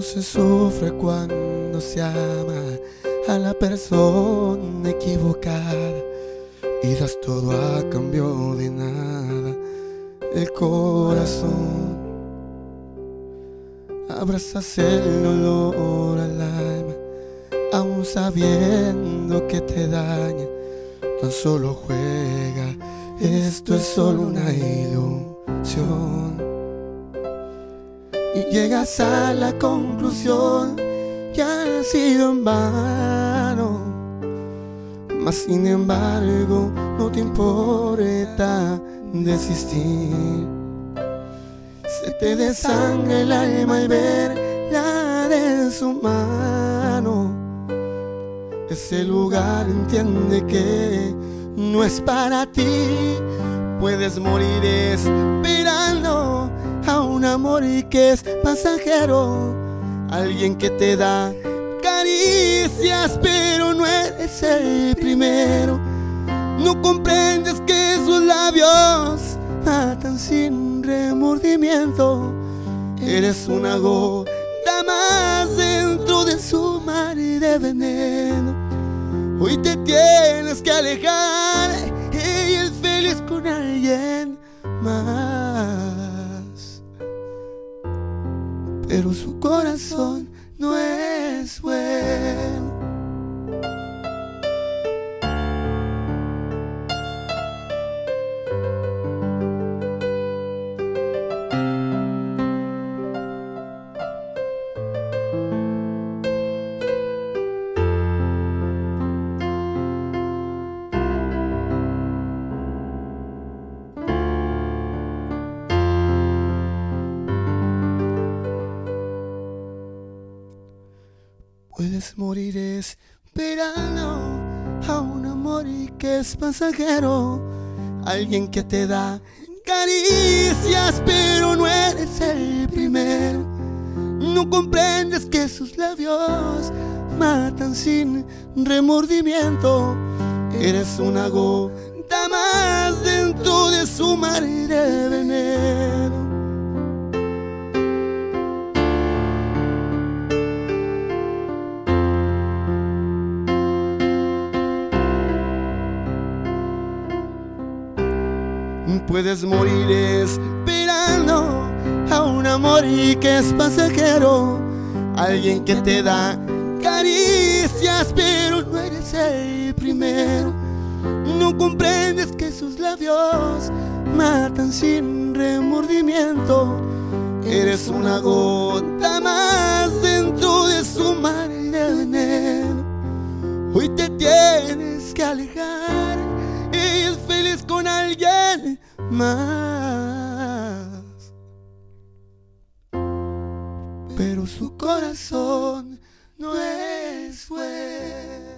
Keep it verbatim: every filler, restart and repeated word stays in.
se sufre cuando se ama a la persona equivocada y das todo a cambio de nada. El corazón abrazas el dolor al alma, aún sabiendo que te daña. Tan solo juega, esto es solo una ilusión. Y llegas a la conclusión que ha sido en vano, mas sin embargo no te importa desistir. Se te desangra el alma al verla de su mano. Ese lugar entiende que no es para ti. Puedes morir esperando a un amor que es pasajero, alguien que te da caricias pero no eres el primero. No comprendes que sus labios matan sin remordimiento. Eres una gota más dentro de su mar de veneno. Hoy te tienes que alejar y es feliz con alguien más, pero su corazón no es bueno. Puedes morir esperando a un amor que es pasajero, alguien que te da caricias pero no eres el primero. No comprendes que sus labios matan sin remordimiento. Eres una gota más dentro de su mar de veneno. Puedes morir esperando a un amor que es pasajero, alguien que te da caricias pero no eres el primero. No comprendes que sus labios matan sin remordimiento. Eres una gota más dentro de su mar de veneno. Hoy te tienes que alejar y es feliz con alguien más, pero su corazón no es bueno.